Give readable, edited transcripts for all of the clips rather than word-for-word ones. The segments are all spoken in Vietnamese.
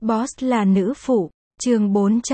Boss là nữ phụ, chương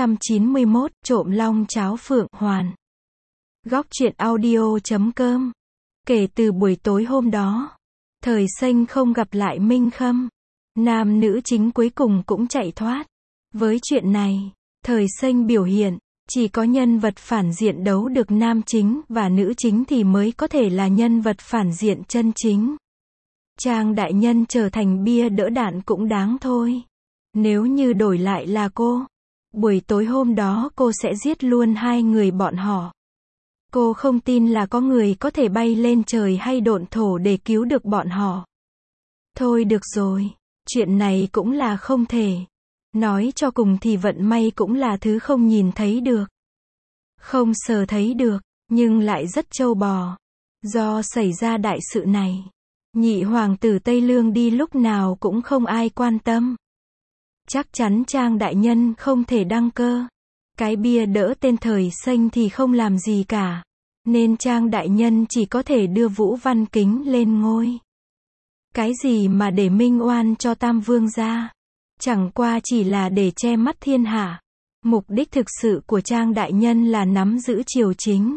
491, trộm long cháo phượng hoàn. Góc truyện audio.com. Kể từ buổi tối hôm đó, Thời Xanh không gặp lại Minh Khâm. Nam nữ chính cuối cùng cũng chạy thoát. Với chuyện này, Thời Xanh biểu hiện, chỉ có nhân vật phản diện đấu được nam chính và nữ chính thì mới có thể là nhân vật phản diện chân chính. Trang đại nhân trở thành bia đỡ đạn cũng đáng thôi. Nếu như đổi lại là cô, buổi tối hôm đó cô sẽ giết luôn hai người bọn họ. Cô không tin là có người có thể bay lên trời hay độn thổ để cứu được bọn họ. Thôi được rồi, chuyện này cũng là không thể. Nói cho cùng thì vận may cũng là thứ không nhìn thấy được, không sờ thấy được, nhưng lại rất trâu bò. Do xảy ra đại sự này, nhị hoàng tử Tây Lương đi lúc nào cũng không ai quan tâm. Chắc chắn Trang đại nhân không thể đăng cơ. Cái bia đỡ tên Thời Xanh thì không làm gì cả. Nên Trang đại nhân chỉ có thể đưa Vũ Văn Kính lên ngôi. Cái gì mà để minh oan cho Tam Vương gia? Chẳng qua chỉ là để che mắt thiên hạ. Mục đích thực sự của Trang đại nhân là nắm giữ triều chính.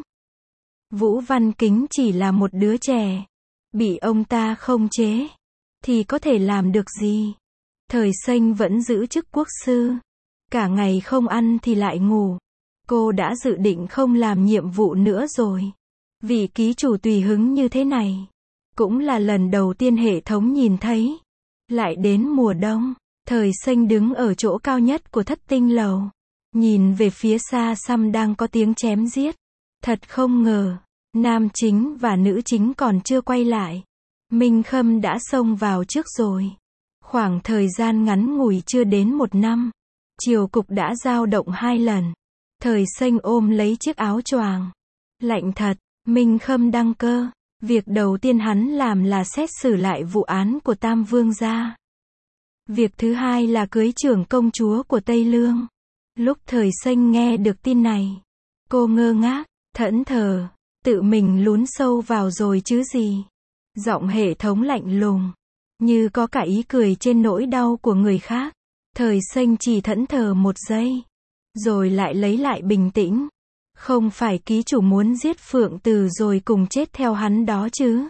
Vũ Văn Kính chỉ là một đứa trẻ. Bị ông ta khống chế thì có thể làm được gì? Thời Xanh vẫn giữ chức quốc sư. Cả ngày không ăn thì lại ngủ. Cô đã dự định không làm nhiệm vụ nữa rồi. Vị ký chủ tùy hứng như thế này cũng là lần đầu tiên hệ thống nhìn thấy. Lại đến mùa đông, Thời Xanh đứng ở chỗ cao nhất của Thất Tinh lầu, nhìn về phía xa xăm đang có tiếng chém giết. Thật không ngờ, nam chính và nữ chính còn chưa quay lại, Minh Khâm đã xông vào trước rồi. Khoảng thời gian ngắn ngủi chưa đến một năm, triều cục đã dao động 2 lần. Thời Xanh ôm lấy chiếc áo choàng. Lạnh thật, Minh Khâm đăng cơ. Việc đầu tiên hắn làm là xét xử lại vụ án của Tam Vương gia. Việc thứ hai là cưới trưởng công chúa của Tây Lương. Lúc Thời Xanh nghe được tin này, cô ngơ ngác, thẫn thờ, tự mình lún sâu vào rồi chứ gì. Giọng hệ thống lạnh lùng, như có cả ý cười trên nỗi đau của người khác. Thời Xanh chỉ thẫn thờ một giây, rồi lại lấy lại bình tĩnh. Không phải ký chủ muốn giết Phượng Từ rồi cùng chết theo hắn đó chứ?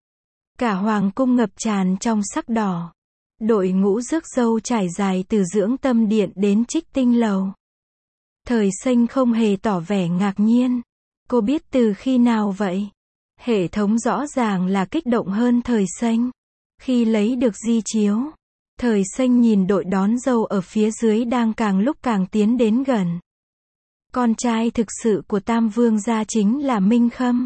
Cả hoàng cung ngập tràn trong sắc đỏ. Đội ngũ rước dâu trải dài từ Dưỡng Tâm Điện đến Trích Tinh lầu. Thời Xanh không hề tỏ vẻ ngạc nhiên. Cô biết từ khi nào vậy? Hệ thống rõ ràng là kích động hơn Thời Xanh. Khi lấy được di chiếu, Thời Xanh nhìn đội đón dâu ở phía dưới đang càng lúc càng tiến đến gần. Con trai thực sự của Tam Vương gia chính là Minh Khâm.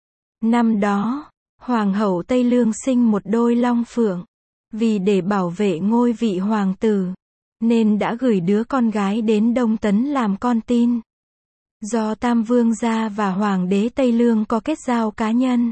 Năm đó, Hoàng hậu Tây Lương sinh một đôi long phượng. Vì để bảo vệ ngôi vị hoàng tử, nên đã gửi đứa con gái đến Đông Tấn làm con tin. Do Tam Vương gia và Hoàng đế Tây Lương có kết giao cá nhân,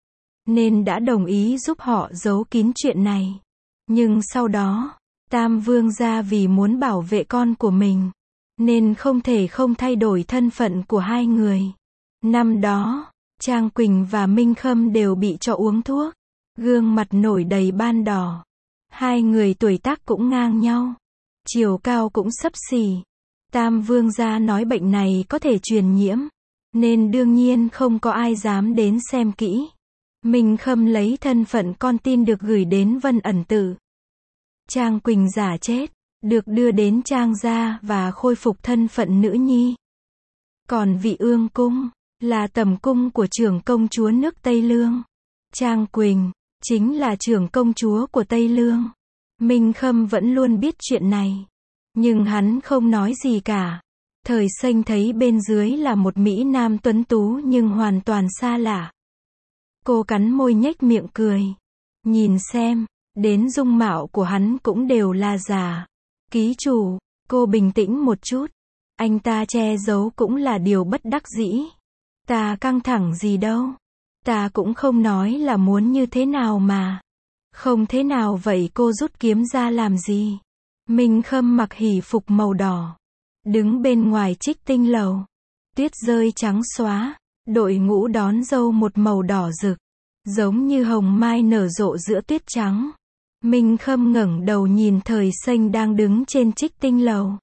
nên đã đồng ý giúp họ giấu kín chuyện này. Nhưng sau đó, Tam Vương gia vì muốn bảo vệ con của mình, nên không thể không thay đổi thân phận của hai người. Năm đó, Trang Quỳnh và Minh Khâm đều bị cho uống thuốc. Gương mặt nổi đầy ban đỏ. Hai người tuổi tác cũng ngang nhau. Chiều cao cũng xấp xỉ. Tam Vương gia nói bệnh này có thể truyền nhiễm, nên đương nhiên không có ai dám đến xem kỹ. Minh Khâm lấy thân phận con tin được gửi đến Vân Ẩn Tự. Trang Quỳnh giả chết, được đưa đến Trang gia và khôi phục thân phận nữ nhi. Còn Vị Ương cung, là tầm cung của trưởng công chúa nước Tây Lương. Trang Quỳnh, chính là trưởng công chúa của Tây Lương. Minh Khâm vẫn luôn biết chuyện này, nhưng hắn không nói gì cả. Thời Xanh thấy bên dưới là một mỹ nam tuấn tú nhưng hoàn toàn xa lạ. Cô cắn môi nhếch miệng cười. Nhìn xem, đến dung mạo của hắn cũng đều là giả. Ký chủ, cô bình tĩnh một chút. Anh ta che giấu cũng là điều bất đắc dĩ. Ta căng thẳng gì đâu. Ta cũng không nói là muốn như thế nào mà. Không thế nào vậy cô rút kiếm ra làm gì? Minh Khâm mặc hỷ phục màu đỏ, đứng bên ngoài Trích Tinh lầu. Tuyết rơi trắng xóa, đội ngũ đón dâu một màu đỏ rực, giống như hồng mai nở rộ giữa tuyết trắng. Minh Khâm ngẩng đầu nhìn Thời Xanh đang đứng trên Trích Tinh lầu.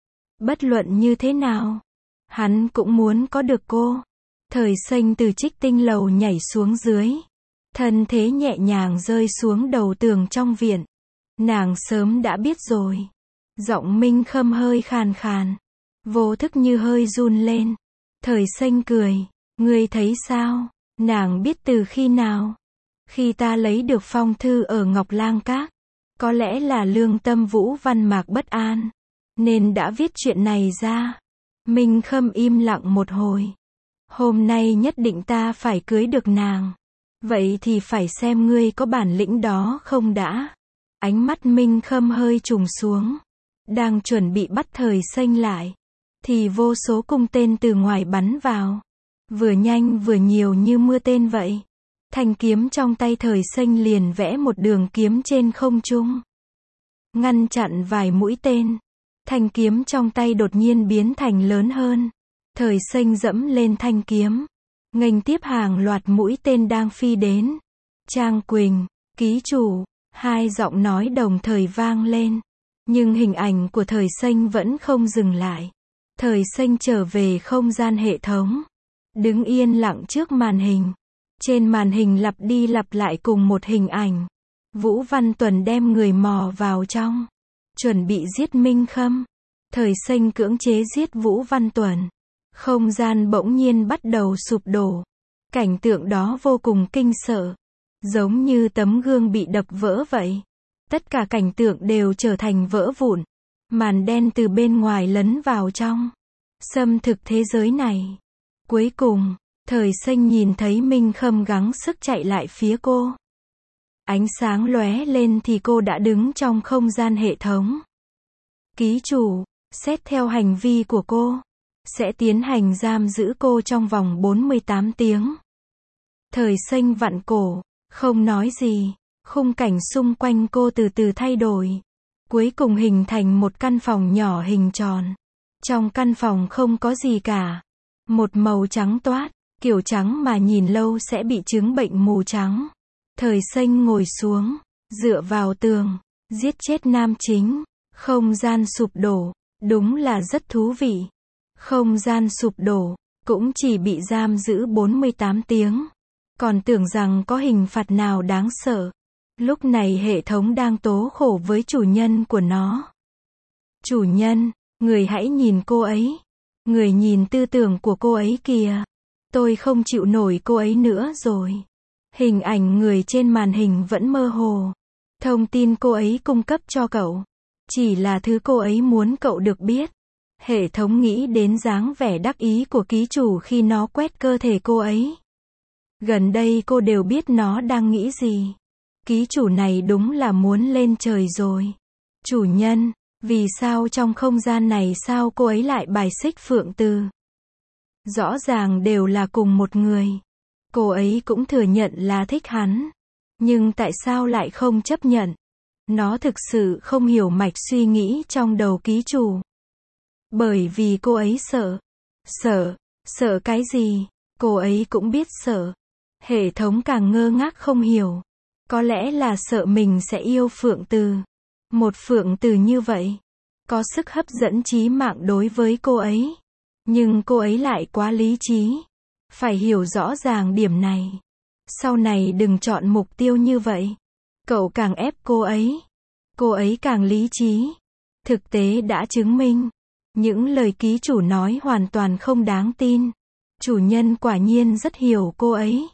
Bất luận như thế nào, hắn cũng muốn có được cô. Thời Xanh từ Trích Tinh lầu nhảy xuống dưới. Thân thế nhẹ nhàng rơi xuống đầu tường trong viện. Nàng sớm đã biết rồi. Giọng Minh Khâm hơi khàn khàn. Vô thức như hơi run lên. Thời Xanh cười. Ngươi thấy sao? Nàng biết từ khi nào? Khi ta lấy được phong thư ở Ngọc Lang Các. Có lẽ là lương tâm Vũ Văn Mạc bất an. Nên đã viết chuyện này ra. Minh Khâm im lặng một hồi. Hôm nay nhất định ta phải cưới được nàng. Vậy thì phải xem ngươi có bản lĩnh đó không đã. Ánh mắt Minh Khâm hơi trùng xuống. Đang chuẩn bị bắt Thời Xanh lại. Thì vô số cung tên từ ngoài bắn vào. Vừa nhanh vừa nhiều như mưa tên vậy. Thanh kiếm trong tay Thời Xanh liền vẽ một đường kiếm trên không trung. Ngăn chặn vài mũi tên. Thanh kiếm trong tay đột nhiên biến thành lớn hơn. Thời Xanh dẫm lên thanh kiếm. Nghênh tiếp hàng loạt mũi tên đang phi đến. Trang Quỳnh, ký chủ, hai giọng nói đồng thời vang lên. Nhưng hình ảnh của Thời Xanh vẫn không dừng lại. Thời Xanh trở về không gian hệ thống. Đứng yên lặng trước màn hình. Trên màn hình lặp đi lặp lại cùng một hình ảnh. Vũ Văn Tuần đem người mò vào trong. Chuẩn bị giết Minh Khâm. Thời Xanh cưỡng chế giết Vũ Văn Tuần. Không gian bỗng nhiên bắt đầu sụp đổ. Cảnh tượng đó vô cùng kinh sợ. Giống như tấm gương bị đập vỡ vậy. Tất cả cảnh tượng đều trở thành vỡ vụn. Màn đen từ bên ngoài lấn vào trong. Xâm thực thế giới này. Cuối cùng, Thời Xanh nhìn thấy Minh Khâm gắng sức chạy lại phía cô. Ánh sáng lóe lên thì cô đã đứng trong không gian hệ thống. Ký chủ, xét theo hành vi của cô, sẽ tiến hành giam giữ cô trong vòng 48 tiếng. Thời Xanh vặn cổ, không nói gì. Khung cảnh xung quanh cô từ từ thay đổi. Cuối cùng hình thành một căn phòng nhỏ hình tròn. Trong căn phòng không có gì cả. Một màu trắng toát, kiểu trắng mà nhìn lâu sẽ bị chứng bệnh mù trắng. Thời Xanh ngồi xuống, dựa vào tường, giết chết nam chính. Không gian sụp đổ, đúng là rất thú vị. Không gian sụp đổ, cũng chỉ bị giam giữ 48 tiếng. Còn tưởng rằng có hình phạt nào đáng sợ. Lúc này hệ thống đang tố khổ với chủ nhân của nó. Chủ nhân, người hãy nhìn cô ấy. Người nhìn tư tưởng của cô ấy kìa. Tôi không chịu nổi cô ấy nữa rồi. Hình ảnh người trên màn hình vẫn mơ hồ. Thông tin cô ấy cung cấp cho cậu. Chỉ là thứ cô ấy muốn cậu được biết. Hệ thống nghĩ đến dáng vẻ đắc ý của ký chủ khi nó quét cơ thể cô ấy. Gần đây cô đều biết nó đang nghĩ gì. Ký chủ này đúng là muốn lên trời rồi. Chủ nhân, vì sao trong không gian này sao cô ấy lại bài xích Phượng Từ? Rõ ràng đều là cùng một người. Cô ấy cũng thừa nhận là thích hắn. Nhưng tại sao lại không chấp nhận? Nó thực sự không hiểu mạch suy nghĩ trong đầu ký chủ. Bởi vì cô ấy sợ. Sợ cái gì? Cô ấy cũng biết sợ. Hệ thống càng ngơ ngác không hiểu. Có lẽ là sợ mình sẽ yêu Phượng Từ. Một Phượng Từ như vậy, có sức hấp dẫn chí mạng đối với cô ấy. Nhưng cô ấy lại quá lý trí. Phải hiểu rõ ràng điểm này. Sau này đừng chọn mục tiêu như vậy. Cậu càng ép cô ấy càng lý trí. Thực tế đã chứng minh, những lời ký chủ nói hoàn toàn không đáng tin. Chủ nhân quả nhiên rất hiểu cô ấy.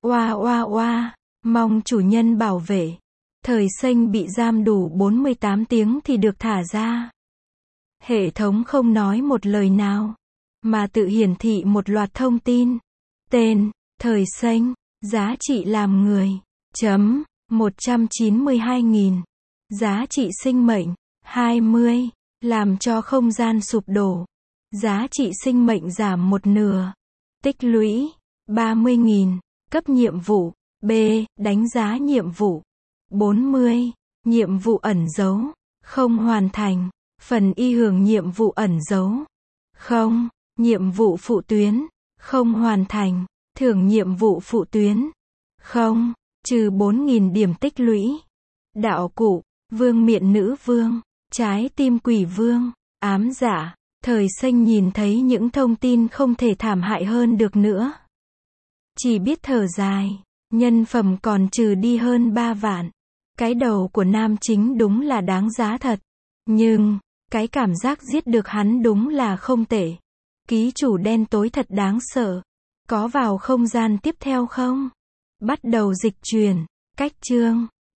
Oa, mong chủ nhân bảo vệ. Thời Xanh bị giam đủ 48 tiếng thì được thả ra. Hệ thống không nói một lời nào, mà tự hiển thị một loạt thông tin. Tên, Thời Xanh, giá trị làm người, 192.000. Giá trị sinh mệnh, 20, làm cho không gian sụp đổ. Giá trị sinh mệnh giảm một nửa. Tích lũy, 30.000. Cấp nhiệm vụ, B, đánh giá nhiệm vụ, 40. Nhiệm vụ ẩn giấu, không hoàn thành. Phần y hưởng nhiệm vụ ẩn giấu, không. Nhiệm vụ phụ tuyến, không hoàn thành. Thưởng nhiệm vụ phụ tuyến, không. Trừ 4.000 điểm tích lũy. đạo cụ, vương miện nữ vương, trái tim quỷ vương, ám dạ. Thời Xanh nhìn thấy những thông tin không thể thảm hại hơn được nữa. Chỉ biết thở dài, nhân phẩm còn trừ đi hơn 3 vạn. Cái đầu của nam chính đúng là đáng giá thật. Nhưng, cái cảm giác giết được hắn đúng là không tệ. Ký chủ đen tối thật đáng sợ. Có vào không gian tiếp theo không? Bắt đầu dịch chuyển. Cách chương.